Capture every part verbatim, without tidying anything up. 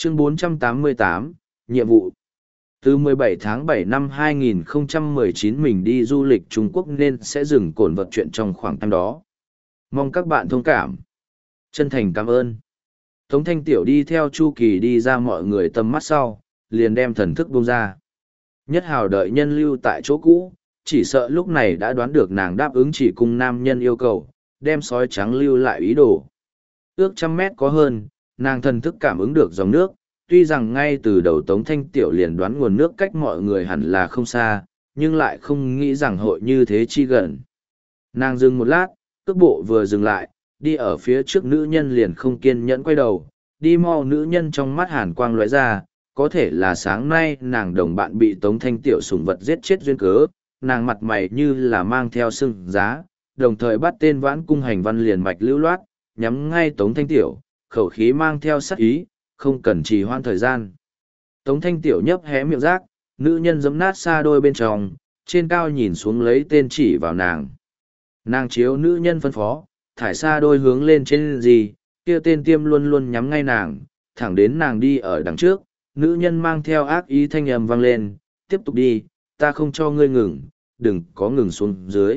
Chương bốn trăm tám mươi tám, nhiệm vụ. Từ mười bảy tháng bảy năm hai nghìn không trăm mười chín mình đi du lịch Trung Quốc nên sẽ dừng cổn vật chuyện trong khoảng time đó. Mong các bạn thông cảm. Chân thành cảm ơn. Tống Thanh Tiểu đi theo Chu Kỳ đi ra mọi người tầm mắt sau, liền đem thần thức buông ra. Nhất Hào đợi nhân lưu tại chỗ cũ, chỉ sợ lúc này đã đoán được nàng đáp ứng chỉ cung nam nhân yêu cầu, đem sói trắng lưu lại ý đồ. Ước trăm mét có hơn, nàng thần thức cảm ứng được dòng nước, tuy rằng ngay từ đầu Tống Thanh Tiểu liền đoán nguồn nước cách mọi người hẳn là không xa, nhưng lại không nghĩ rằng hội như thế chi gần. Nàng dừng một lát, cước bộ vừa dừng lại, đi ở phía trước nữ nhân liền không kiên nhẫn quay đầu, đi mau nữ nhân trong mắt hàn quang lóe ra, có thể là sáng nay nàng đồng bạn bị Tống Thanh Tiểu sủng vật giết chết duyên cớ, nàng mặt mày như là mang theo sưng giá, đồng thời bắt tên vãn cung hành văn liền mạch lưu loát, nhắm ngay Tống Thanh Tiểu, khẩu khí mang theo sắc ý, không cần trì hoãn thời gian. Tống Thanh Tiểu nhấp hé miệng rác, nữ nhân giấm nát xa đôi bên trong, trên cao nhìn xuống lấy tên chỉ vào nàng. Nàng chiếu nữ nhân phân phó, thải xa đôi hướng lên trên gì, kia tên tiêm luôn luôn nhắm ngay nàng, thẳng đến nàng đi ở đằng trước, nữ nhân mang theo ác ý thanh âm vang lên, tiếp tục đi, ta không cho ngươi ngừng, đừng có ngừng xuống dưới.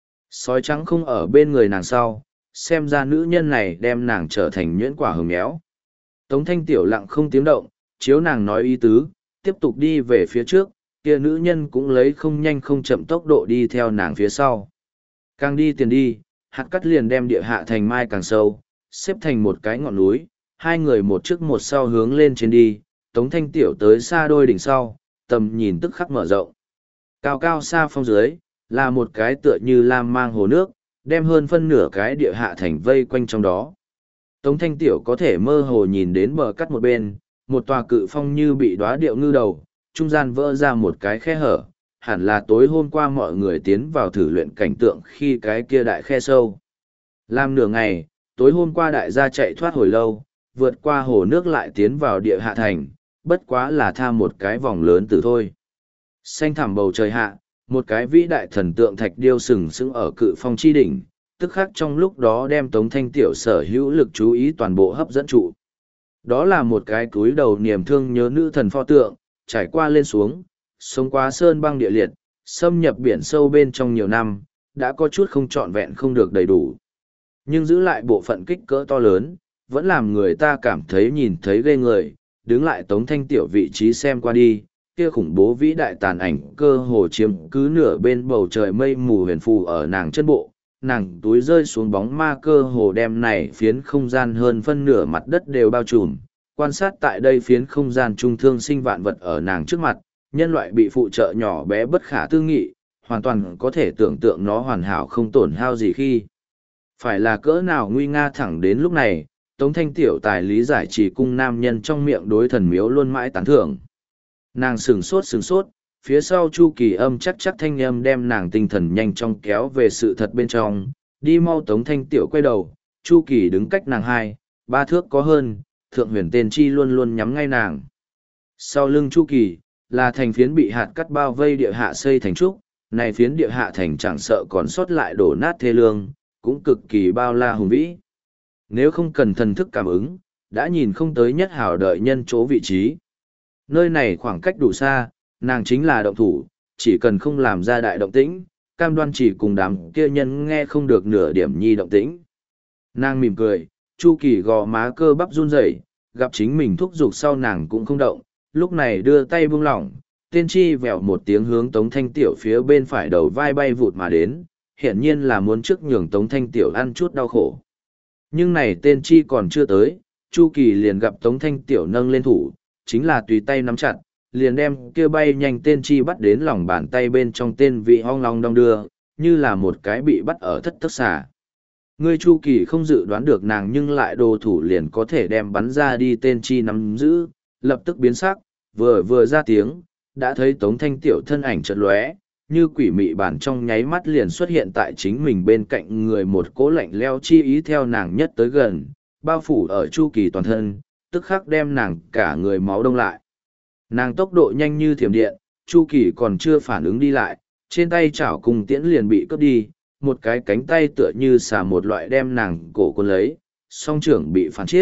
Sói trắng không ở bên người nàng sau, xem ra nữ nhân này đem nàng trở thành nhuyễn quả hồng méo. Tống Thanh Tiểu lặng không tiếng động, chiếu nàng nói ý tứ, tiếp tục đi về phía trước, kia nữ nhân cũng lấy không nhanh không chậm tốc độ đi theo nàng phía sau. Càng đi tiền đi, hạt cắt liền đem địa hạ thành mai càng sâu, xếp thành một cái ngọn núi, hai người một trước một sau hướng lên trên đi, Tống Thanh Tiểu tới xa đôi đỉnh sau, tầm nhìn tức khắc mở rộng. Cao cao xa phong dưới, là một cái tựa như lam mang hồ nước, đem hơn phân nửa cái địa hạ thành vây quanh trong đó. Tống Thanh Tiểu có thể mơ hồ nhìn đến bờ cắt một bên, một tòa cự phong như bị đóa điệu ngư đầu, trung gian vỡ ra một cái khe hở, hẳn là tối hôm qua mọi người tiến vào thử luyện cảnh tượng khi cái kia đại khe sâu. Làm nửa ngày, tối hôm qua đại gia chạy thoát hồi lâu, vượt qua hồ nước lại tiến vào địa hạ thành, bất quá là tha một cái vòng lớn từ thôi. Xanh thẳm bầu trời hạ, một cái vĩ đại thần tượng thạch điêu sừng sững ở cự phong chi đỉnh, tức khắc trong lúc đó đem Tống Thanh Tiểu sở hữu lực chú ý toàn bộ hấp dẫn trụ. Đó là một cái cúi đầu niềm thương nhớ nữ thần pho tượng, trải qua lên xuống, sống qua sơn băng địa liệt, xâm nhập biển sâu bên trong nhiều năm, đã có chút không trọn vẹn không được đầy đủ. Nhưng giữ lại bộ phận kích cỡ to lớn, vẫn làm người ta cảm thấy nhìn thấy ghê người, đứng lại Tống Thanh Tiểu vị trí xem qua đi, kia khủng bố vĩ đại tàn ảnh cơ hồ chiếm cứ nửa bên bầu trời mây mù huyền phù ở nàng chân bộ, nàng túi rơi xuống bóng ma cơ hồ đem này phiến không gian hơn phân nửa mặt đất đều bao trùm, quan sát tại đây phiến không gian trung thương sinh vạn vật ở nàng trước mặt, nhân loại bị phụ trợ nhỏ bé bất khả tư nghị, hoàn toàn có thể tưởng tượng nó hoàn hảo không tổn hao gì khi. Phải là cỡ nào nguy nga thẳng đến lúc này, Tống Thanh Tiểu tài lý giải chỉ cung nam nhân trong miệng đối thần miếu luôn mãi tán thưởng. Nàng sừng sốt sừng sốt, phía sau Chu Kỳ âm chắc chắc thanh âm đem nàng tinh thần nhanh chóng kéo về sự thật bên trong, đi mau Tống Thanh Tiểu quay đầu, Chu Kỳ đứng cách nàng hai, ba thước có hơn, thượng huyền tên chi luôn luôn nhắm ngay nàng. Sau lưng Chu Kỳ, là thành phiến bị hạt cắt bao vây địa hạ xây thành trúc, này phiến địa hạ thành chẳng sợ còn sót lại đổ nát thê lương, cũng cực kỳ bao la hùng vĩ. Nếu không cần thần thức cảm ứng, đã nhìn không tới Nhất Hào đợi nhân chỗ vị trí. Nơi này khoảng cách đủ xa, nàng chính là động thủ, chỉ cần không làm ra đại động tĩnh, cam đoan chỉ cùng đám kia nhân nghe không được nửa điểm nhi động tĩnh. Nàng mỉm cười, Chu Kỳ gò má cơ bắp run rẩy, gặp chính mình thúc giục sau nàng cũng không động, lúc này đưa tay buông lỏng, tên chi vèo một tiếng hướng Tống Thanh Tiểu phía bên phải đầu vai bay vụt mà đến, hiển nhiên là muốn trước nhường Tống Thanh Tiểu ăn chút đau khổ. Nhưng này tên chi còn chưa tới, Chu Kỳ liền gặp Tống Thanh Tiểu nâng lên thủ, chính là tùy tay nắm chặt, liền đem kia bay nhanh tên chi bắt đến lòng bàn tay bên trong tên vị hong long đong đưa, như là một cái bị bắt ở thất thức xà. Ngươi Chu Kỳ không dự đoán được nàng nhưng lại đồ thủ liền có thể đem bắn ra đi tên chi nắm giữ, lập tức biến sắc, vừa vừa ra tiếng, đã thấy Tống Thanh Tiểu thân ảnh chợt lóe, như quỷ mị bản trong nháy mắt liền xuất hiện tại chính mình bên cạnh người, một cỗ lạnh leo chi ý theo nàng nhất tới gần, bao phủ ở Chu Kỳ toàn thân, tức khắc đem nàng cả người máu đông lại. Nàng tốc độ nhanh như thiểm điện, Chu Kỳ còn chưa phản ứng đi lại, trên tay chảo cùng tiễn liền bị cướp đi, một cái cánh tay tựa như xà một loại đem nàng cổ cuốn lấy, song trưởng bị phản chiết,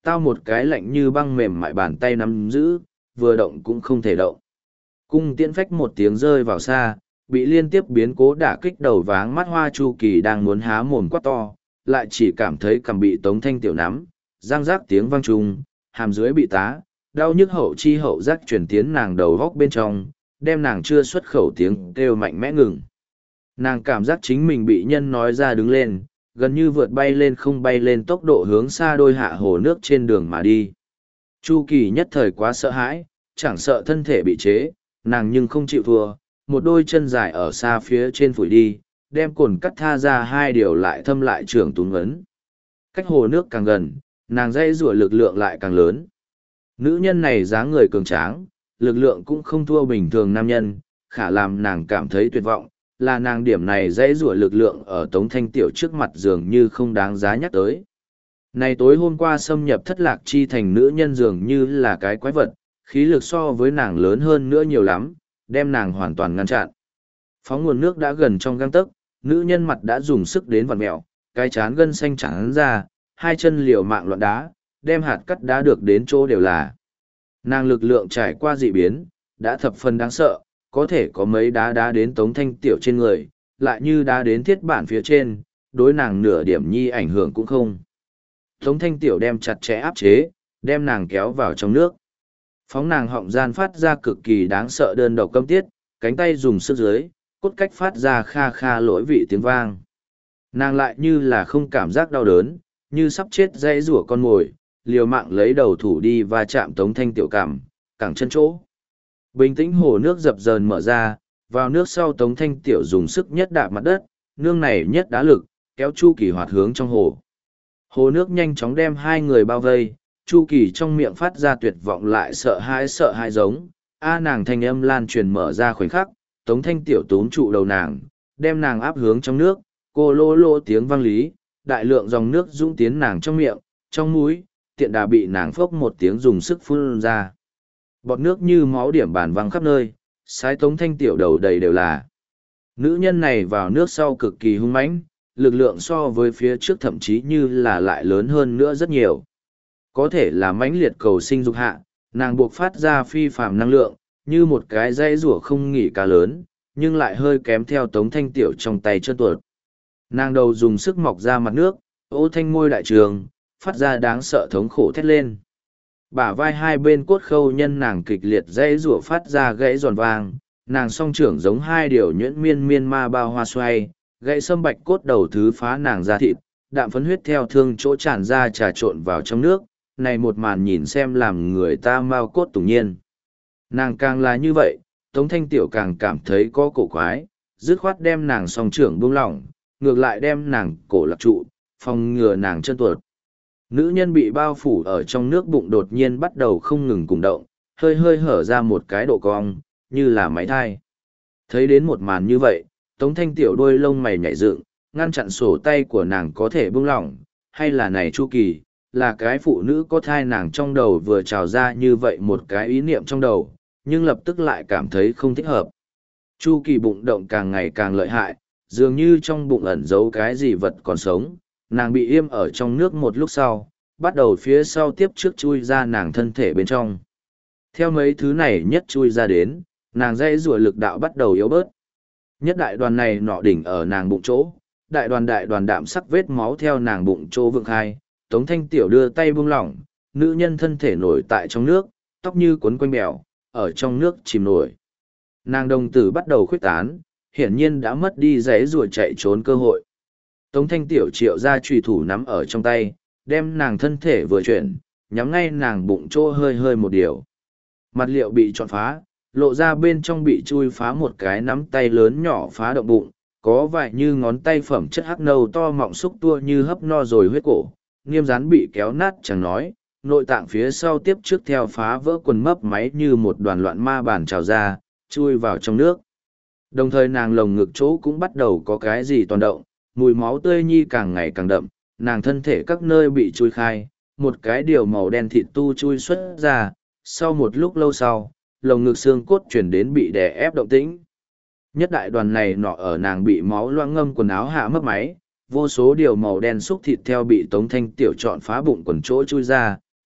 tao một cái lạnh như băng mềm mại bàn tay nắm giữ, vừa động cũng không thể động. Cung tiễn phách một tiếng rơi vào xa, bị liên tiếp biến cố đả kích đầu váng mắt hoa. Chu Kỳ đang muốn há mồm quát to, lại chỉ cảm thấy cằm bị Tống Thanh Tiểu nắm, răng rác tiếng vang trùng, hàm dưới bị tá, đau nhức hậu chi hậu giác chuyển tiến nàng đầu góc bên trong, đem nàng chưa xuất khẩu tiếng kêu mạnh mẽ ngừng. Nàng cảm giác chính mình bị nhân nói ra đứng lên, gần như vượt bay lên không bay lên tốc độ hướng xa đôi hạ hồ nước trên đường mà đi. Chu Kỳ nhất thời quá sợ hãi, chẳng sợ thân thể bị chế, nàng nhưng không chịu thua, một đôi chân dài ở xa phía trên phủi đi, đem cồn cắt tha ra hai điều lại thâm lại trưởng túng ấn. Cách hồ nước càng gần, nàng dây rủa lực lượng lại càng lớn. Nữ nhân này dáng người cường tráng, lực lượng cũng không thua bình thường nam nhân, khả làm nàng cảm thấy tuyệt vọng, là nàng điểm này dây rủa lực lượng ở Tống Thanh Tiểu trước mặt dường như không đáng giá nhắc tới. Này tối hôm qua xâm nhập thất lạc chi thành nữ nhân dường như là cái quái vật, khí lực so với nàng lớn hơn nữa nhiều lắm, đem nàng hoàn toàn ngăn chặn. Phóng nguồn nước đã gần trong gang tấc, nữ nhân mặt đã dùng sức đến vặn mẹo, cái chán gân xanh trắng ra, hai chân liều mạng loạn đá, đem hạt cắt đá được đến chỗ đều là. Nàng lực lượng trải qua dị biến, đã thập phần đáng sợ, có thể có mấy đá đá đến Tống Thanh Tiểu trên người, lại như đá đến thiết bản phía trên, đối nàng nửa điểm nhi ảnh hưởng cũng không. Tống Thanh Tiểu đem chặt chẽ áp chế, đem nàng kéo vào trong nước. Phóng nàng họng gian phát ra cực kỳ đáng sợ đơn độc câm tiết, cánh tay dùng sức dưới, cốt cách phát ra kha kha lỗi vị tiếng vang. Nàng lại như là không cảm giác đau đớn, như sắp chết dãy rủa con mồi, liều mạng lấy đầu thủ đi và chạm Tống Thanh Tiểu cảm, cẳng chân chỗ. Bình tĩnh hồ nước dập dờn mở ra, vào nước sau Tống Thanh Tiểu dùng sức nhất đạp mặt đất, nương này nhất đá lực, kéo Chu Kỳ hoạt hướng trong hồ. Hồ nước nhanh chóng đem hai người bao vây, Chu Kỳ trong miệng phát ra tuyệt vọng lại sợ hãi sợ hãi giống, a nàng thanh âm lan truyền mở ra khoảnh khắc, Tống Thanh Tiểu túm trụ đầu nàng, đem nàng áp hướng trong nước, cô lô lô tiếng vang lý, đại lượng dòng nước dũng tiến nàng trong miệng, trong mũi, tiện đà bị nàng phốc một tiếng dùng sức phun ra. Bọt nước như máu điểm bàn văng khắp nơi, sái Tống Thanh Tiểu đầu đầy đều là. Nữ nhân này vào nước sau cực kỳ hung mãnh, lực lượng so với phía trước thậm chí như là lại lớn hơn nữa rất nhiều. Có thể là mãnh liệt cầu sinh dục hạ, nàng buộc phát ra phi phàm năng lượng, như một cái dây rủa không nghỉ cá lớn, nhưng lại hơi kém theo Tống Thanh Tiểu trong tay chân tuột. Nàng đầu dùng sức mọc ra mặt nước, ô thanh môi đại trường, phát ra đáng sợ thống khổ thét lên. Bả vai hai bên cốt khâu nhân nàng kịch liệt dây rủa phát ra gãy giòn vang, nàng song trưởng giống hai điều nhuyễn miên miên ma bao hoa xoay, gãy sâm bạch cốt đầu thứ phá nàng ra thịt, đạm phấn huyết theo thương chỗ tràn ra trà trộn vào trong nước, này một màn nhìn xem làm người ta mau cốt tủng nhiên. Nàng càng là như vậy, Tống Thanh Tiểu càng cảm thấy có cổ quái, dứt khoát đem nàng song trưởng buông lỏng, ngược lại đem nàng cổ lạc trụ, phòng ngừa nàng chân tuột. Nữ nhân bị bao phủ ở trong nước bụng đột nhiên bắt đầu không ngừng cùng động, hơi hơi hở ra một cái độ cong, như là máy thai. Thấy đến một màn như vậy, Tống Thanh Tiểu đôi lông mày nhảy dựng, ngăn chặn sổ tay của nàng có thể buông lỏng, hay là này Chu Kỳ, là cái phụ nữ có thai. Nàng trong đầu vừa trào ra như vậy một cái ý niệm trong đầu, nhưng lập tức lại cảm thấy không thích hợp. Chu Kỳ bụng động càng ngày càng lợi hại, dường như trong bụng ẩn giấu cái gì vật còn sống, nàng bị im ở trong nước một lúc sau, bắt đầu phía sau tiếp trước chui ra nàng thân thể bên trong. Theo mấy thứ này nhất chui ra đến, nàng dây rùa lực đạo bắt đầu yếu bớt. Nhất đại đoàn này nọ đỉnh ở nàng bụng chỗ, đại đoàn đại đoàn đạm sắc vết máu theo nàng bụng chỗ vượng khai, Tống Thanh Tiểu đưa tay buông lỏng, nữ nhân thân thể nổi tại trong nước, tóc như cuốn quanh bèo, ở trong nước chìm nổi. Nàng đồng tử bắt đầu khuếch tán, hiển nhiên đã mất đi giấy rùa chạy trốn cơ hội. Tống Thanh Tiểu triệu ra trùy thủ nắm ở trong tay, đem nàng thân thể vừa chuyển, nhắm ngay nàng bụng chỗ hơi hơi một điều. Mặt liệu bị trọn phá, lộ ra bên trong bị chui phá một cái nắm tay lớn nhỏ phá động bụng, có vài như ngón tay phẩm chất hắc nâu to mọng xúc tua như hấp no rồi huyết cổ, niêm rán bị kéo nát chẳng nói, nội tạng phía sau tiếp trước theo phá vỡ quần mấp máy như một đoàn loạn ma bản trào ra, chui vào trong nước. Đồng thời nàng lồng ngực chỗ cũng bắt đầu có cái gì toàn động, mùi máu tươi nhi càng ngày càng đậm, nàng thân thể các nơi bị chui khai, một cái điều màu đen thịt tu chui xuất ra, sau một lúc lâu sau, lồng ngực xương cốt chuyển đến bị đè ép động tĩnh. Nhất đại đoàn này nọ ở nàng bị máu loang ngâm quần áo hạ mất máy, vô số điều màu đen xúc thịt theo bị Tống Thanh Tiểu chọn phá bụng quần chỗ chui ra,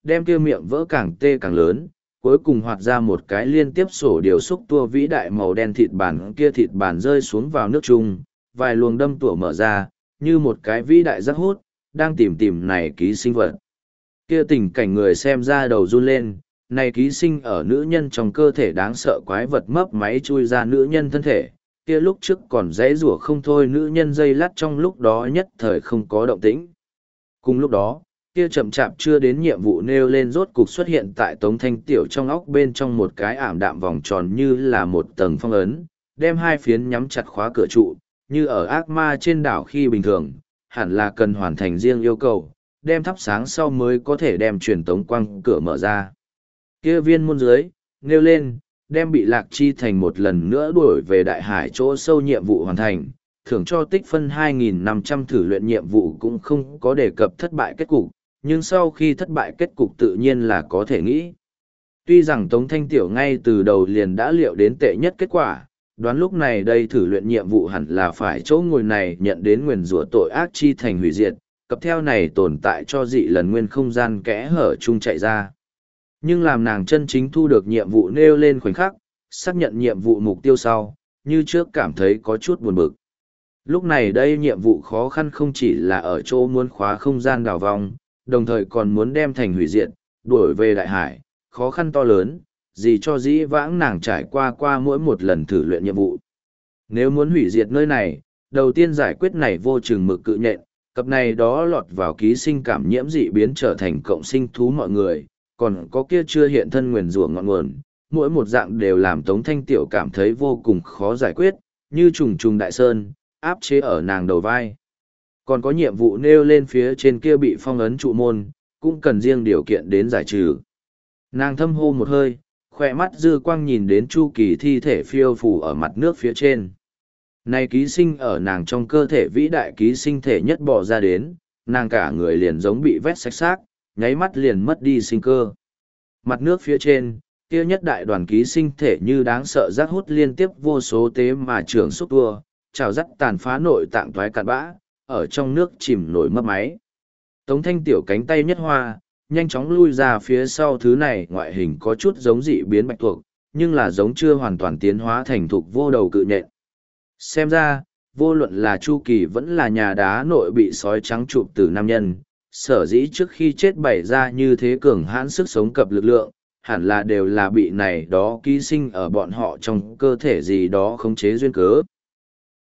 đem kia miệng vỡ càng tê càng lớn, cuối cùng hoạt ra một cái liên tiếp sổ điều xúc tua vĩ đại màu đen thịt bản, kia thịt bản rơi xuống vào nước chung, vài luồng đâm tủa mở ra, như một cái vĩ đại rắc hút, đang tìm tìm này ký sinh vật. Kia tình cảnh người xem ra đầu run lên, này ký sinh ở nữ nhân trong cơ thể đáng sợ quái vật mấp máy chui ra nữ nhân thân thể, kia lúc trước còn dãy rủa không thôi nữ nhân dây lát trong lúc đó nhất thời không có động tĩnh. Cùng lúc đó, kia chậm chạp chưa đến nhiệm vụ nêu lên rốt cục xuất hiện tại Tống Thanh Tiểu trong óc bên trong một cái ảm đạm vòng tròn như là một tầng phong ấn, đem hai phiến nhắm chặt khóa cửa trụ, như ở ác ma trên đảo khi bình thường, hẳn là cần hoàn thành riêng yêu cầu, đem thắp sáng sau mới có thể đem truyền tống quang cửa mở ra. Kia viên môn dưới, nêu lên, đem bị lạc chi thành một lần nữa đuổi về đại hải chỗ sâu nhiệm vụ hoàn thành, thưởng cho tích phân hai nghìn năm trăm thử luyện nhiệm vụ cũng không có đề cập thất bại kết cục, nhưng sau khi thất bại kết cục tự nhiên là có thể nghĩ. Tuy rằng Tống Thanh Tiểu ngay từ đầu liền đã liệu đến tệ nhất kết quả, đoán lúc này đây thử luyện nhiệm vụ hẳn là phải chỗ ngồi này nhận đến nguyền rủa tội ác chi thành hủy diệt, cập theo này tồn tại cho dị lần nguyên không gian kẽ hở chung chạy ra. Nhưng làm nàng chân chính thu được nhiệm vụ nêu lên khoảnh khắc, xác nhận nhiệm vụ mục tiêu sau, như trước cảm thấy có chút buồn bực. Lúc này đây nhiệm vụ khó khăn không chỉ là ở chỗ muốn khóa không gian đào vong, đồng thời còn muốn đem thành hủy diệt, đuổi về đại hải, khó khăn to lớn, gì cho dĩ vãng nàng trải qua qua mỗi một lần thử luyện nhiệm vụ. Nếu muốn hủy diệt nơi này, đầu tiên giải quyết này vô chừng mực cự nhện, cặp này đó lọt vào ký sinh cảm nhiễm dị biến trở thành cộng sinh thú mọi người, còn có kia chưa hiện thân nguyền rủa ngọn nguồn, mỗi một dạng đều làm Tống Thanh Tiểu cảm thấy vô cùng khó giải quyết, như trùng trùng đại sơn, áp chế ở nàng đầu vai. Còn có nhiệm vụ nêu lên phía trên kia bị phong ấn trụ môn, cũng cần riêng điều kiện đến giải trừ. Nàng thâm hô một hơi, khoe mắt dư quang nhìn đến Chu Kỳ thi thể phiêu phù ở mặt nước phía trên. Này ký sinh ở nàng trong cơ thể vĩ đại ký sinh thể nhất bỏ ra đến, nàng cả người liền giống bị vét sạch xác, nháy mắt liền mất đi sinh cơ. Mặt nước phía trên, kia nhất đại đoàn ký sinh thể như đáng sợ rác hút liên tiếp vô số tế mà trưởng xúc tua, trào dắt tàn phá nội tạng toái cạn bã, ở trong nước chìm nổi mất máy. Tống Thanh Tiểu cánh tay nhất hoa, nhanh chóng lui ra phía sau thứ này ngoại hình có chút giống dị biến bạch tuộc, nhưng là giống chưa hoàn toàn tiến hóa thành thục vô đầu cự nhện. Xem ra, vô luận là Chu Kỳ vẫn là nhà đá nội bị sói trắng chụp từ nam nhân, sở dĩ trước khi chết bày ra như thế cường hãn sức sống cập lực lượng, hẳn là đều là bị này đó ký sinh ở bọn họ trong cơ thể gì đó khống chế duyên cớ.